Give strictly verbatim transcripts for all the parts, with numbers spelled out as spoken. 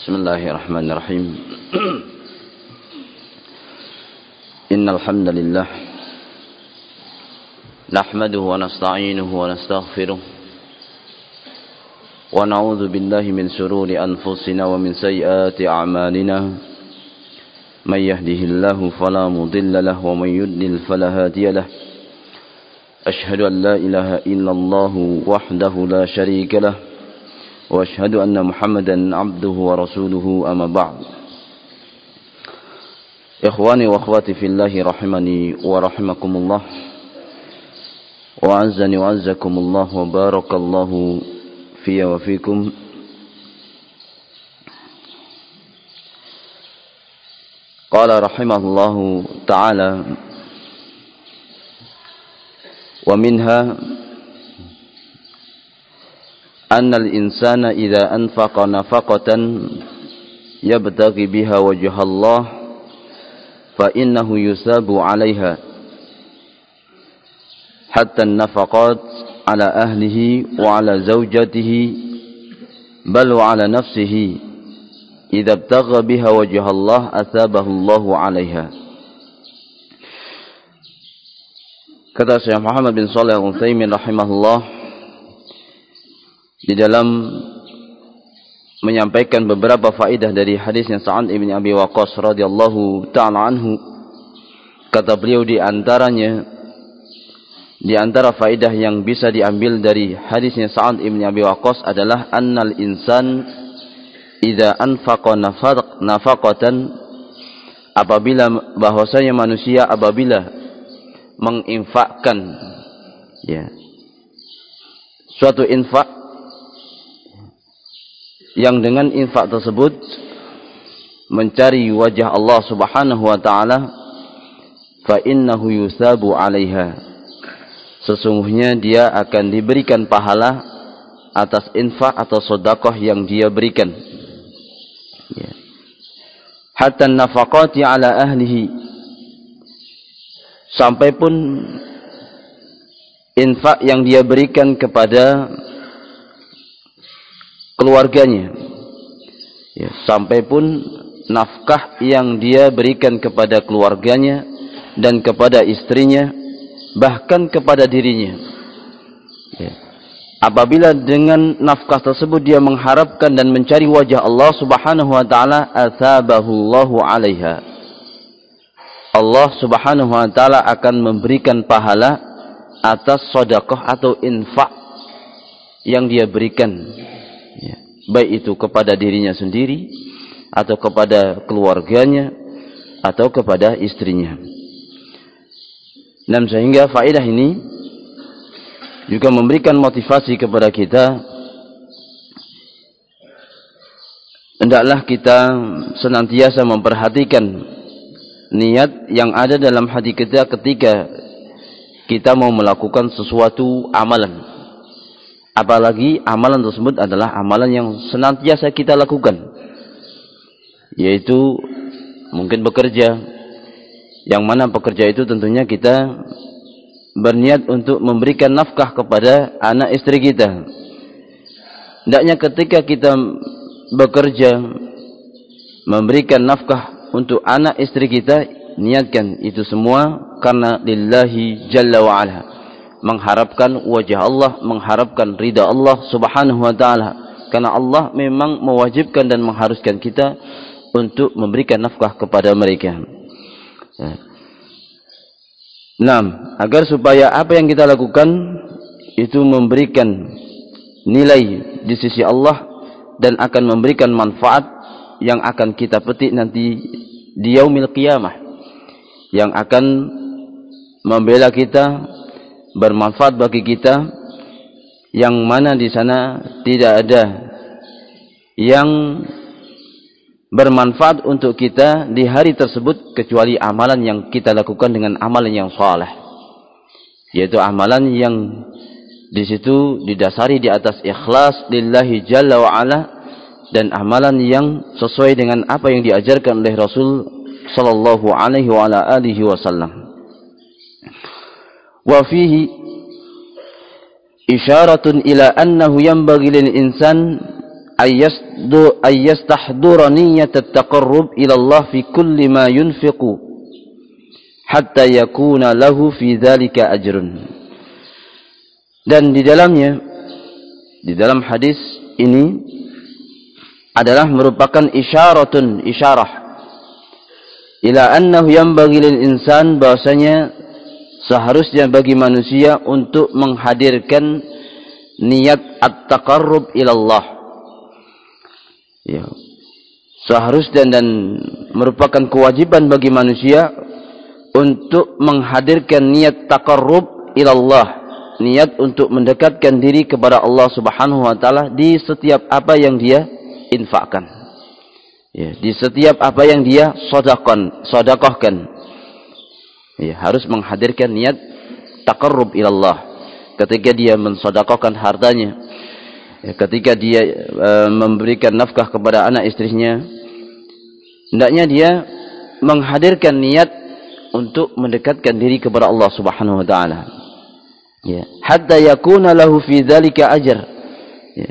Bismillahirrahmanirrahim. Innal hamdalillah nahmaduhu wa nasta'inuhu wa nastaghfiruh wa na'udzu billahi min shururi anfusina wa min sayyiati a'malina. May yahdihillahu fala mudilla lahu wa may yudlil fala hadiya lahu. Ashhadu an la ilaha illallah wahdahu la syarika lahu wa ashhadu anna Muhammadan abduhu wa rasuluhu, amma ba'd. Ikhwani wa akhwati fillahi rahimani wa rahimakumullah, wa azzani wa azzakumullah, wa barakallahu fiyya wa fikum. Qala rahimahullahu ta'ala, wa minha anna al-insana idza anfaqa nafaqatan yabtaghi biha wajha Allah fa innahu yusabu 'alayha hatta an-nafaqat 'ala ahlihi wa 'ala zawjatihi bal wa 'ala nafsihi idza ibtagha biha wajha Allah athabahu Allahu 'alayha. Kata Syekh Muhammad bin Shalih Al-Utsaimin rahimahullah di dalam menyampaikan beberapa faedah dari hadisnya Sa'ad ibn Abi Waqqas radhiyallahu ta'ala anhu, kata beliau di antaranya, di antara faedah yang bisa diambil dari hadisnya Sa'ad ibn Abi Waqqas adalah annal insan idza anfaqa nafaqatan, apabila bahwasanya manusia apabila menginfakkan ya suatu infak, yang dengan infak tersebut mencari wajah Allah Subhanahu wa taala, fa innahu yusabu 'alaiha, sesungguhnya dia akan diberikan pahala atas infak atau sedekah yang dia berikan. Ya. Hatta nafaqati 'ala ahlihi, sampai pun infak yang dia berikan kepada keluarganya, ya, sampai pun nafkah yang dia berikan kepada keluarganya dan kepada istrinya, bahkan kepada dirinya, ya. Apabila dengan nafkah tersebut dia mengharapkan dan mencari wajah Allah Subhanahu wa taala, athabahu Allahu 'alaiha, Allah Subhanahu wa taala akan memberikan pahala atas sedekah atau infak yang dia berikan, ya, baik itu kepada dirinya sendiri atau kepada keluarganya atau kepada istrinya. Dan sehingga faedah ini juga memberikan motivasi kepada kita, hendaklah kita senantiasa memperhatikan niat yang ada dalam hati kita ketika kita mau melakukan sesuatu amalan. Apalagi amalan tersebut adalah amalan yang senantiasa kita lakukan, yaitu mungkin bekerja, yang mana pekerja itu tentunya kita berniat untuk memberikan nafkah kepada anak istri kita. Hendaknya ketika kita bekerja memberikan nafkah untuk anak istri kita, niatkan itu semua karena lillahi jalla wa ala, mengharapkan wajah Allah, mengharapkan ridha Allah Subhanahu wa taala, karena Allah memang mewajibkan dan mengharuskan kita untuk memberikan nafkah kepada mereka. Nah, agar supaya apa yang kita lakukan itu memberikan nilai di sisi Allah dan akan memberikan manfaat yang akan kita petik nanti di yaumil qiyamah, yang akan membela kita, bermanfaat bagi kita, yang mana di sana tidak ada yang bermanfaat untuk kita di hari tersebut kecuali amalan yang kita lakukan dengan amalan yang saleh, yaitu amalan yang di situ didasari di atas ikhlas lillahi jalla wa ala, dan amalan yang sesuai dengan apa yang diajarkan oleh Rasul sallallahu alaihi wa ala alihi wasallam. Wa fihi isyaratun ila annahu yanbaghi lil insan ayyasdu ayyastahdura niyyat at-taqarrub ila Allah fi kulli ma yunfiqu hatta yakuna lahu fi dzalika ajrun. Dan di dalamnya, di dalam hadis ini adalah merupakan isyaratun, isyarah ila annahu yanbaghi lil insan, bahwasanya seharusnya bagi manusia untuk menghadirkan niat at-taqarrub ila Allah. Ya. Seharusnya dan merupakan kewajiban bagi manusia untuk menghadirkan niat taqarrub ila Allah, niat untuk mendekatkan diri kepada Allah Subhanahu wa taala di setiap apa yang dia infakkan. Ya, di setiap apa yang dia sedekahkan, sedekahkan. Ya, harus menghadirkan niat taqarrub ila Allah ketika dia mensedekahkan hartanya. Ya, ketika dia e, memberikan nafkah kepada anak istrinya, hendaknya dia menghadirkan niat untuk mendekatkan diri kepada Allah Subhanahu wa taala. Ya, hatta yakuna lahu fi dzalika ajr. Ya.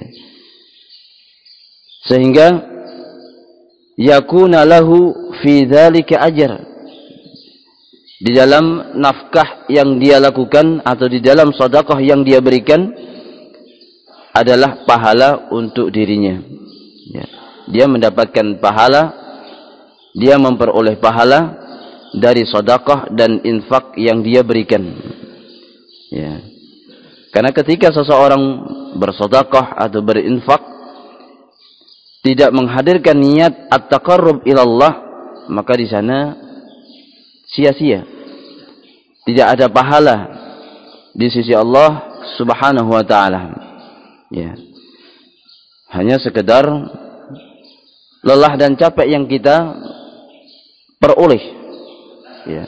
Sehingga yakuna lahu fi dzalika ajr. Di dalam nafkah yang dia lakukan atau di dalam sedekah yang dia berikan adalah pahala untuk dirinya. Ya. Dia mendapatkan pahala, dia memperoleh pahala dari sedekah dan infak yang dia berikan. Ya. Karena ketika seseorang bersedekah atau berinfak tidak menghadirkan niat at-taqarrub ila Allah, maka di sana sia-sia. Tidak ada pahala di sisi Allah Subhanahu wa taala. Ya. Hanya sekedar lelah dan capek yang kita peroleh. Ya.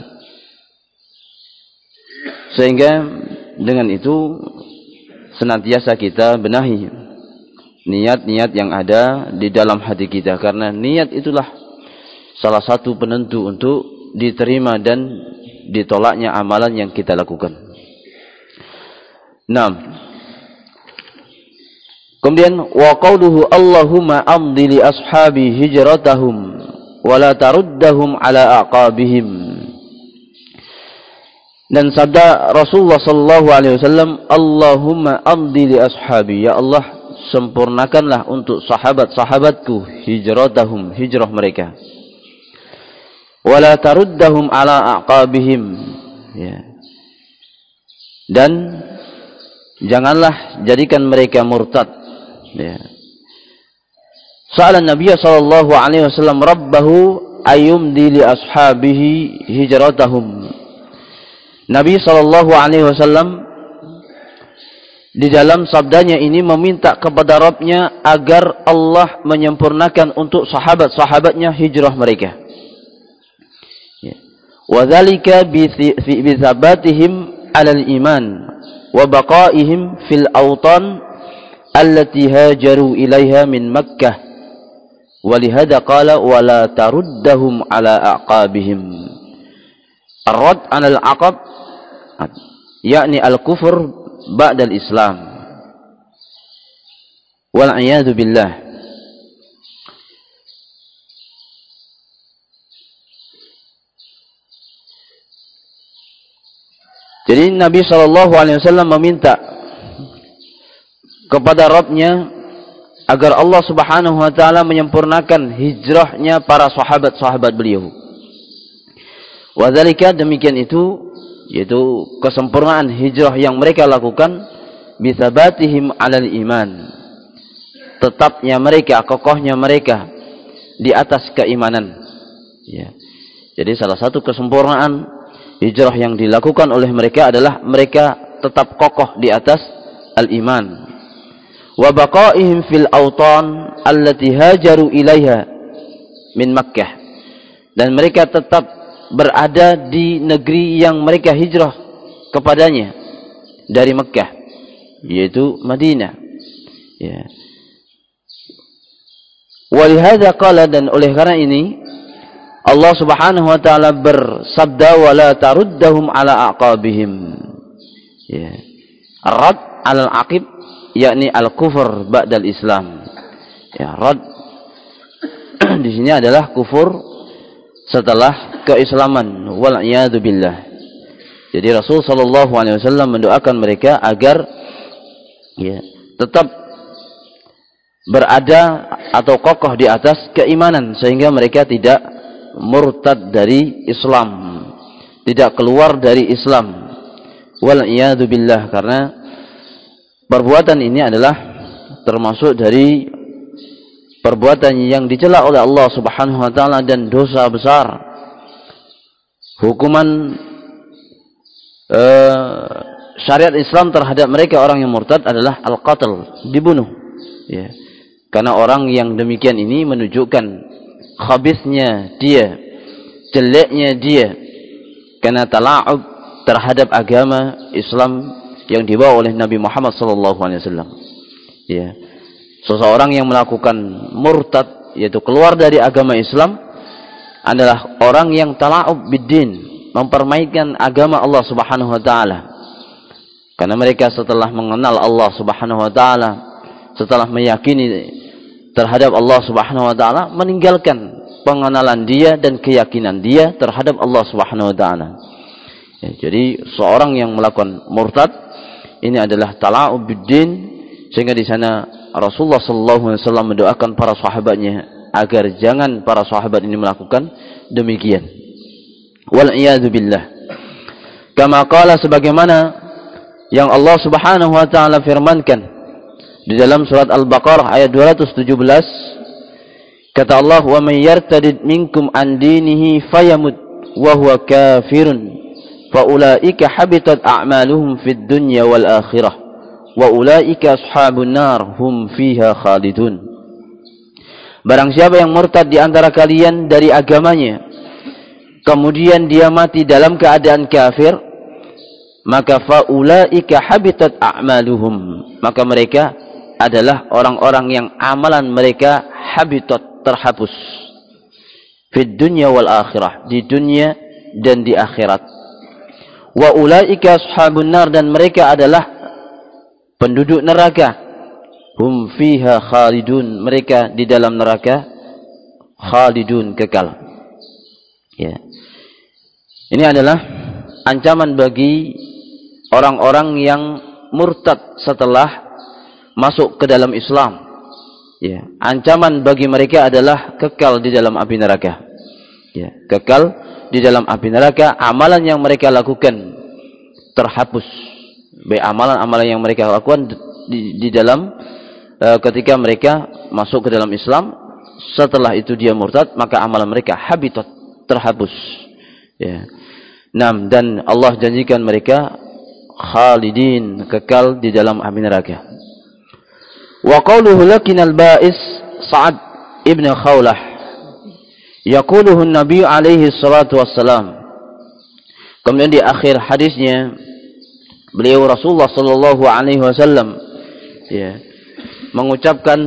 Sehingga dengan itu senantiasa kita benahi niat-niat yang ada di dalam hati kita, karena niat itulah salah satu penentu untuk diterima dan ditolaknya amalan yang kita lakukan. Naam. Kemudian wa qauluhu Allahumma amdi li ashabi hijratahum wa la taruddahum ala aqabihim. Dan sabda Rasulullah sallallahu alaihi wasallam, Allahumma amdi li ashabi, ya Allah sempurnakanlah untuk sahabat-sahabatku hijratahum, hijrah mereka. Wa la taruddahum ala aqabihim. Ya. Dan janganlah jadikan mereka murtad. Ya. Sa'ala Nabi sallallahu alaihi wasallam rabbahu ayumdi li ashabihi hijratahum. Nabi sallallahu alaihi wasallam di dalam sabdanya ini meminta kepada Rabb-Nya agar Allah menyempurnakan untuk sahabat-sahabatnya hijrah mereka. Ya. Wa dzalika bi thabatihim 'alal iman wa baqaihim fil awtan allati hajaru ilaiha min Makkah, walihada qala wala taruddahum ala aqabihim. Ar-radd 'ala al-aqab yakni al-kufr ba'da al-islam, wal a'yadu billah. Jadi Nabi sallallahu alaihi wasallam meminta kepada Rabb-Nya agar Allah Subhanahu wa taala menyempurnakan hijrahnya para sahabat-sahabat beliau. Wa dzalika, demikian itu, yaitu kesempurnaan hijrah yang mereka lakukan bisabatihim 'alal iman. Tetapnya mereka, kokohnya mereka di atas keimanan. Ya. Jadi salah satu kesempurnaan hijrah yang dilakukan oleh mereka adalah mereka tetap kokoh di atas al-iman. Wa baqaihim fil awtan allati hajaru ilaiha min Makkah. Dan mereka tetap berada di negeri yang mereka hijrah kepadanya dari Makkah, yaitu Madinah. Ya. Walihada qala, dan oleh karena ini Allah Subhanahu wa taala bersabda wala taruddahum ala aqabihim. Ya. Ar-rad 'ala al-aqib yakni al-kufr ba'dal Islam. Ya, rad di sini adalah kufur setelah keislaman. Wal iyadu billah. Jadi Rasul sallallahu alaihi wasallam mendoakan mereka agar ya, tetap berada atau kokoh di atas keimanan sehingga mereka tidak murtad dari Islam, tidak keluar dari Islam. Wal iyadu billah, karena perbuatan ini adalah termasuk dari perbuatan yang dicela oleh Allah Subhanahu wa taala dan dosa besar. Hukuman uh, syariat Islam terhadap mereka orang yang murtad adalah al-qatl, dibunuh. Ya. Karena orang yang demikian ini menunjukkan khabisnya dia, jeleknya dia, karena tala'ub terhadap agama Islam yang dibawa oleh Nabi Muhammad sallallahu alaihi wasallam. Ya. Seseorang yang melakukan murtad, yaitu keluar dari agama Islam, adalah orang yang tala'ub biddin, mempermainkan agama Allah Subhanahu wa taala. Karena mereka setelah mengenal Allah Subhanahu wa taala, setelah meyakini terhadap Allah Subhanahu wa taala, meninggalkan pengenalan dia dan keyakinan dia terhadap Allah Subhanahu wa taala. Ya, jadi seorang yang melakukan murtad ini adalah tala'ub biddin, sehingga di sana Rasulullah sallallahu alaihi wasallam mendoakan para sahabatnya agar jangan para sahabat ini melakukan demikian. Wal iyadu billah. Kama qala, sebagaimana yang Allah Subhanahu wa taala firmankan di dalam surat Al-Baqarah ayat dua ratus tujuh belas, kata Allah, "Wa may yartadid minkum an dinihi fayamut wa huwa kafirun fa ulaika habitat a'maluhum fid dunya wal akhirah wa ulaika ashabun nar hum fiha khalidun." Barang siapa yang murtad di antara kalian dari agamanya, kemudian dia mati dalam keadaan kafir, maka fa ulaika habitat a'maluhum, maka mereka adalah orang-orang yang amalan mereka habitat, terhapus, fid dunya wal akhirah, di dunia dan di akhirat. Wa ulaika ashabun nar, dan mereka adalah penduduk neraka, hum fiha khalidun, mereka di dalam neraka khalidun, kekal. Ya. Ini adalah ancaman bagi orang-orang yang murtad setelah masuk ke dalam Islam. Ya. Ancaman bagi mereka adalah kekal di dalam api neraka. Ya. Kekal di dalam api neraka, amalan yang mereka lakukan terhapus. Baik amalan-amalan yang mereka lakukan di, di dalam e, ketika mereka masuk ke dalam Islam, setelah itu dia murtad, maka amalan mereka habitat, terhapus. Ya. Nam, dan Allah janjikan mereka khalidin, kekal di dalam api neraka. Wa qawluhu lakinal ba'is Sa'ad ibn Khawlah, yaquluhu Nabi alaihi salatu wassalam. Kemudian di akhir hadisnya beliau Rasulullah sallallahu alaihi wasallam ya mengucapkan,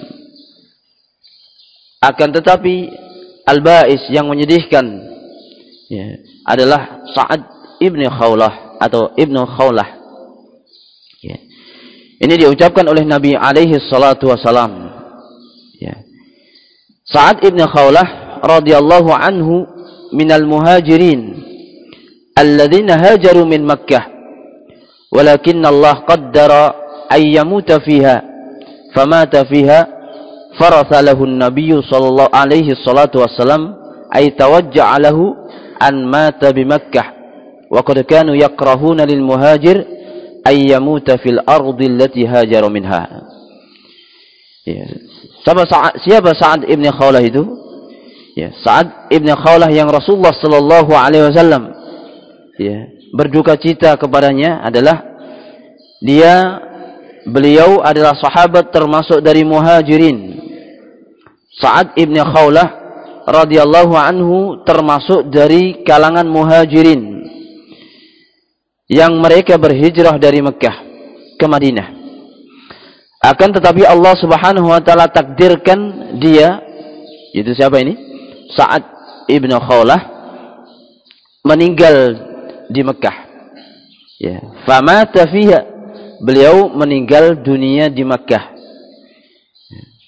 akan tetapi al-ba'is, yang menyedihkan, ya, adalah Sa'ad ibn Khawlah atau Ibnu Khawlah. Ya. Ini diucapkan oleh Nabi alaihi salatu wasalam. Ya. Sa'ad ibn Khawlah radhiyallahu anhu minal muhajirin alladzina hajaru min Makkah, walakinna Allah qaddara ay yamuta fiha famata fiha, faratha lahu an-nabiy sallallahu alaihi salatu wasalam ay tawajja'a lahu an mata bi Makkah, wa qad kanu yakrahuna lil muhajir ay yamuta fil ardi allati hajara minha. Ya. Siapa Sa'ad, siapa Sa'ad ibn Khawlah itu? Ya, Sa'ad ibn Khawlah yang Rasulullah sallallahu alaihi wasallam ya berduka cita kepadanya adalah dia, beliau adalah sahabat termasuk dari muhajirin. Sa'ad ibn Khawlah radhiyallahu anhu termasuk dari kalangan muhajirin yang mereka berhijrah dari Mekah ke Madinah. Akan tetapi Allah Subhanahu wa taala takdirkan dia, itu siapa ini? Sa'ad ibn Khawlah, meninggal di Mekah. Ya, famata fiha, beliau meninggal dunia di Mekah.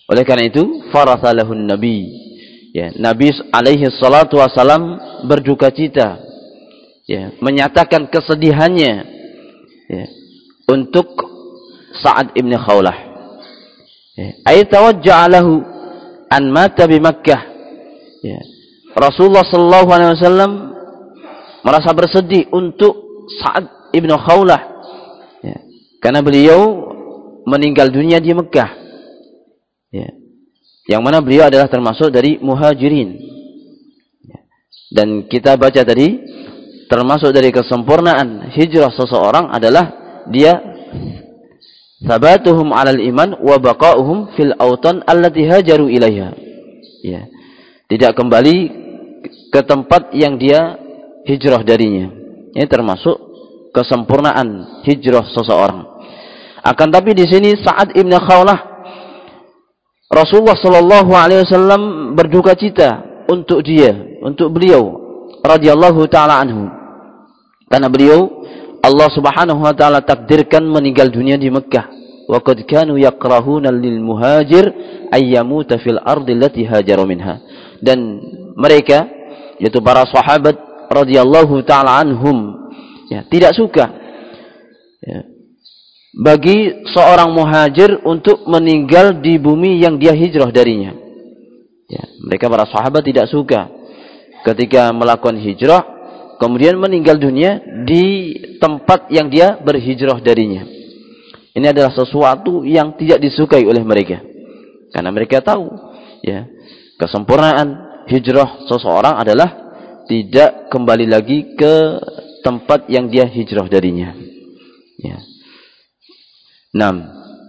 Oleh karena itu, farathalahun nabi. Ya, Nabi alaihi salatu wasalam berduka cita, ya, menyatakan kesedihannya, ya, untuk Sa'ad ibn Khawlah. Ya, ay tawajja'a lahu an mata bi Makkah. Ya. Rasulullah sallallahu alaihi wasallam merasa bersedih untuk Sa'ad ibn Khawlah, ya, karena beliau meninggal dunia di Mekah, ya, yang mana beliau adalah termasuk dari muhajirin, ya. Dan kita baca tadi, termasuk dari kesempurnaan hijrah seseorang adalah dia sabatuhum alal iman wa baqa'uhum fil autan allati hajaru ilaiha, ya, tidak kembali ke tempat yang dia hijrah darinya. Ini termasuk kesempurnaan hijrah seseorang. Akan tapi di sini Sa'ad ibn Khawlah, Rasulullah sallallahu alaihi wasallam berduka cita untuk dia, untuk beliau radhiyallahu taala anhu. Karena beliau Allah Subhanahu wa taala takdirkan meninggal dunia di Mekah. Wa qad kanu yakrahuna lil muhajir ay yamuta fil ardi allati hajaru minha. Dan mereka, yaitu para sahabat radhiyallahu taala anhum, ya, tidak suka, ya, bagi seorang muhajir untuk meninggal di bumi yang dia hijrah darinya. Ya, mereka para sahabat tidak suka ketika melakukan hijrah kemudian meninggal dunia di tempat yang dia berhijrah darinya. Ini adalah sesuatu yang tidak disukai oleh mereka, karena mereka tahu, ya, kesempurnaan hijrah seseorang adalah tidak kembali lagi ke tempat yang dia hijrah darinya. Ya. Naam.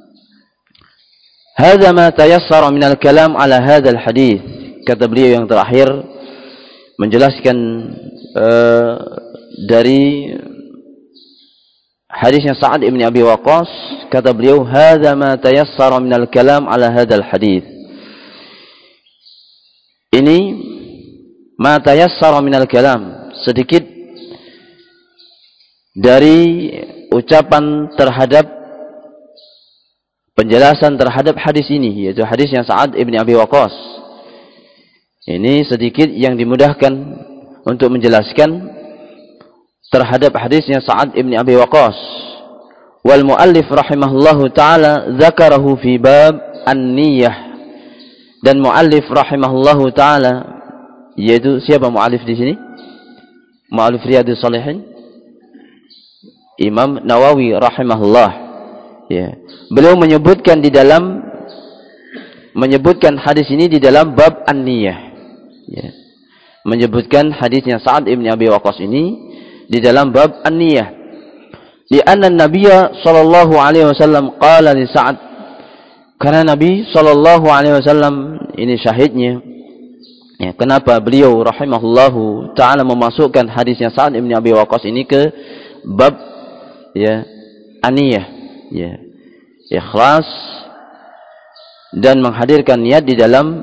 Hadza ma tayassara min al-kalam ala hadha al-hadits. Kata beliau yang terakhir menjelaskan uh, dari hadisnya Sa'ad ibn Abi Waqqas, kata beliau, hadza ma tayassara min al-kalam ala hadha al-hadits. Ini ma tayassara min al-kalam, sedikit dari ucapan terhadap penjelasan terhadap hadis ini, yaitu hadis yang Sa'ad ibn Abi Waqqas. Ini sedikit yang dimudahkan untuk menjelaskan terhadap hadisnya Sa'ad ibn Abi Waqqas. Wal muallif rahimahullahu taala dzakarahu fi bab an-niyyah. Dan muallif rahimahullahu taala, yaitu siapa muallif di sini? Muallif Riyadhus Shalihin, Imam Nawawi rahimahullah. Ya, beliau menyebutkan di dalam menyebutkan hadis ini di dalam bab an-niyah. Ya, menyebutkan hadisnya Sa'ad ibn Abi Waqqas ini di dalam bab an-niyah. Di anna Nabiya sallallahu alaihi wasallam qala li Sa'ad, karena Nabi sallallahu alaihi wasallam ini syahidnya. Ya, kenapa beliau rahimahullahu taala memasukkan hadisnya Sa'ad ibn Abi Waqqas ini ke bab, ya, an-niyah. Ya, ikhlas dan menghadirkan niat di dalam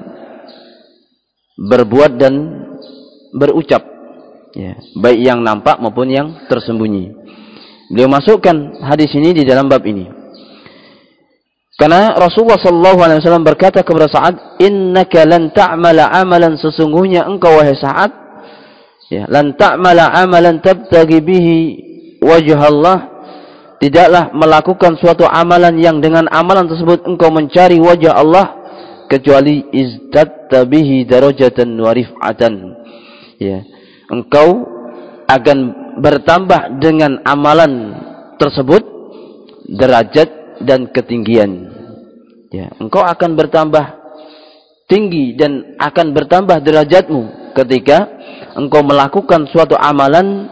berbuat dan berucap, ya, baik yang nampak maupun yang tersembunyi. Beliau masukkan hadis ini di dalam bab ini karena Rasulullah sallallahu alaihi wasallam berkata kepada Sa'ad, innaka lan ta'mala amalan, sesungguhnya engkau wahai Sa'ad, ya, lan ta'mala amalan tabtaghi bihi wajh Allah, tidaklah melakukan suatu amalan yang dengan amalan tersebut engkau mencari wajah Allah, kecuali izdatta bihi darajatan wa rif'atan. Ya, engkau akan bertambah dengan amalan tersebut derajat dan ketinggian. Ya, engkau akan bertambah tinggi dan akan bertambah derajatmu ketika engkau melakukan suatu amalan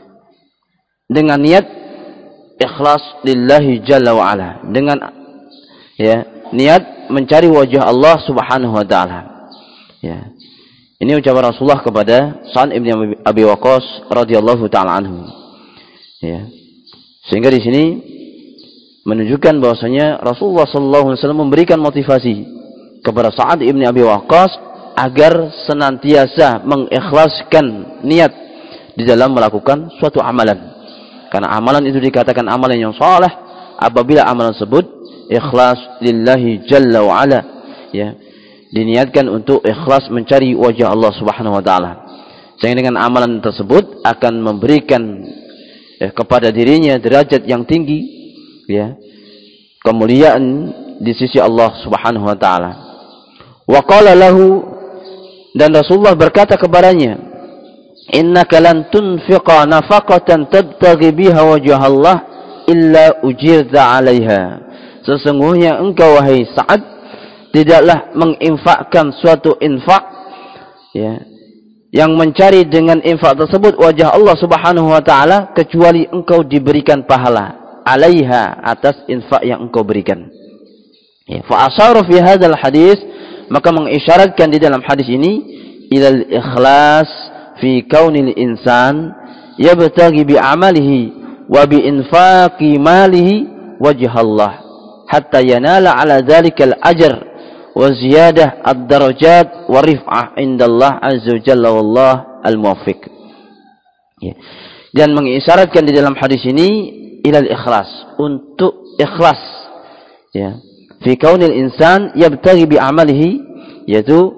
dengan niat ikhlas lillahi jalla wa ala, dengan, ya, niat mencari wajah Allah Subhanahu wa taala. Ya. Ini ucapan Rasulullah kepada Sa'ad ibn Abi Waqqas radhiyallahu taala anhu. Ya. Sehingga di sini menunjukkan bahwasanya Rasulullah sallallahu alaihi wasallam memberikan motivasi kepada Sa'ad ibn Abi Waqqas agar senantiasa mengikhlaskan niat di dalam melakukan suatu amalan. Karena amalan itu dikatakan amalan yang saleh apabila amalan tersebut ikhlas lillahi jalla wa ala, ya, diniatkan untuk ikhlas mencari wajah Allah Subhanahu wa taala. Sehingga dengan amalan tersebut akan memberikan ya, kepada dirinya derajat yang tinggi, ya, kemuliaan di sisi Allah Subhanahu wa taala. Wa qala lahu, dan Rasulullah berkata kepadanya, innaka lan tunfiqa nafaqatan tabtaghi biha wajha Allah illa ujirta 'alaiha. Sesungguhnya engkau wahai Sa'ad tidaklah menginfakkan suatu infak, ya, yang mencari dengan infak tersebut wajah Allah Subhanahu wa taala kecuali engkau diberikan pahala 'alaiha, atas infak yang engkau berikan. Ya, fa asharu fi hadzal hadis, maka mengisyaratkan di dalam hadis ini ilal ikhlas fi kaunil insan yabtaghi bi amalihi wa bi infaqi malihi wajh Allah hatta yanala ala dzalikal ajr wa ziyadah ad-darajat wa rif'ah indallah azza wa jalla wallah al-muwaffiq. Ya. Dan mengisyaratkan di dalam hadis ini ilal ikhlas, untuk ikhlas, ya, fi kaunil insan yabtaghi bi amalihi, yaitu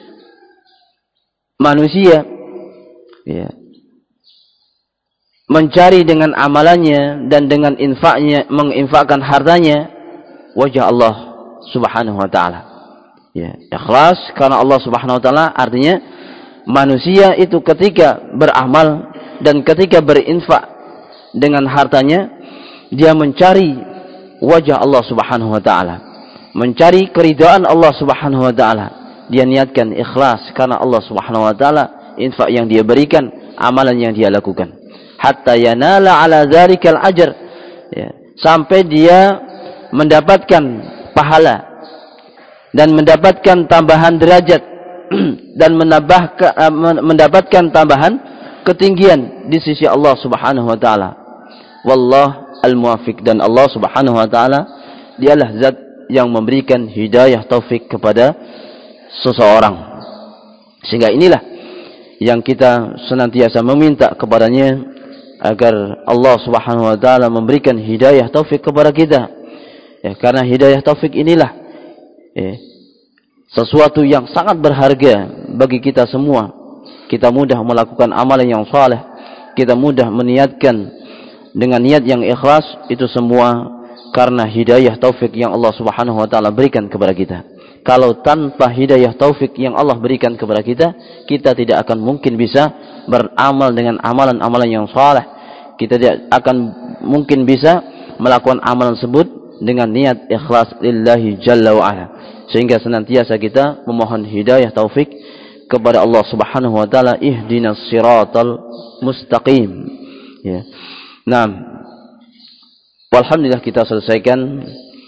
manusia, ya, mencari dengan amalannya dan dengan infaknya, menginfakkan hartanya wajah Allah Subhanahu wa taala. Ya, ikhlas karena Allah Subhanahu wa taala artinya manusia itu ketika beramal dan ketika berinfak dengan hartanya, dia mencari wajah Allah Subhanahu wa taala, mencari keridhaan Allah Subhanahu wa taala. Dia niatkan ikhlas karena Allah Subhanahu wa taala, infak yang dia berikan, amalan yang dia lakukan. Hatta yanala ala dzalikal ajr, ya, sampai dia mendapatkan pahala dan mendapatkan tambahan derajat dan menambah mendapatkan tambahan ketinggian di sisi Allah Subhanahu wa taala. Wallah al-muwaffiq, dan Allah Subhanahu wa taala dialah zat yang memberikan hidayah taufik kepada seseorang. Sehingga inilah yang kita senantiasa meminta kepadanya, agar Allah Subhanahu wa taala memberikan hidayah taufik kepada kita. Ya, karena hidayah taufik inilah, ya, sesuatu yang sangat berharga bagi kita semua. Kita mudah melakukan amalan yang saleh, kita mudah meniatkan dengan niat yang ikhlas, itu semua karena hidayah taufik yang Allah Subhanahu wa taala berikan kepada kita. Kalau tanpa hidayah taufik yang Allah berikan kepada kita, kita tidak akan mungkin bisa beramal dengan amalan-amalan yang saleh. Kita tidak akan mungkin bisa melakukan amalan tersebut dengan niat ikhlas lillahi jalla wa ala. Sehingga senantiasa kita memohon hidayah taufik kepada Allah Subhanahu wa taala, ihdinas siratal mustaqim. Ya. Nah, alhamdulillah kita selesaikan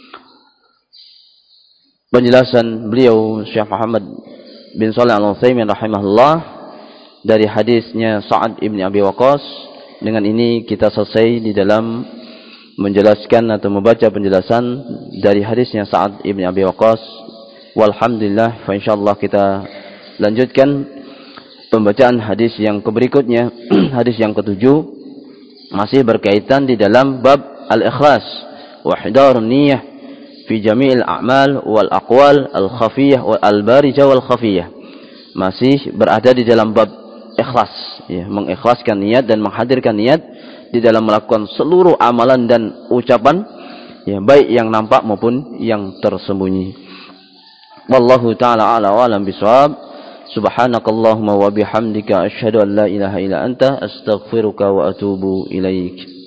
penjelasan beliau Syekh Muhammad bin Shalih Al-Utsaimin rahimahullah dari hadisnya Sa'ad ibn Abi Waqqas. Dengan ini kita selesai di dalam menjelaskan atau membaca penjelasan dari hadisnya Sa'ad ibn Abi Waqqas. Walhamdulillah, fa insyaallah kita lanjutkan pembacaan hadis yang berikutnya. Hadis yang ketujuh masih berkaitan di dalam bab al-ikhlas wa hidarun niyyah fi jami'il a'mal wal aqwal al-khafiyah wal al-barijah wal khafiyah. Masih berada di dalam bab ikhlas, ya, mengikhlaskan niat dan menghadirkan niat di dalam melakukan seluruh amalan dan ucapan, ya, baik yang nampak maupun yang tersembunyi. Wallahu ta'ala a'la wa a'lam bishawab. Subhanakallahumma wa bihamdika asyhadu an la ilaha illa anta astaghfiruka wa atubu ilaik.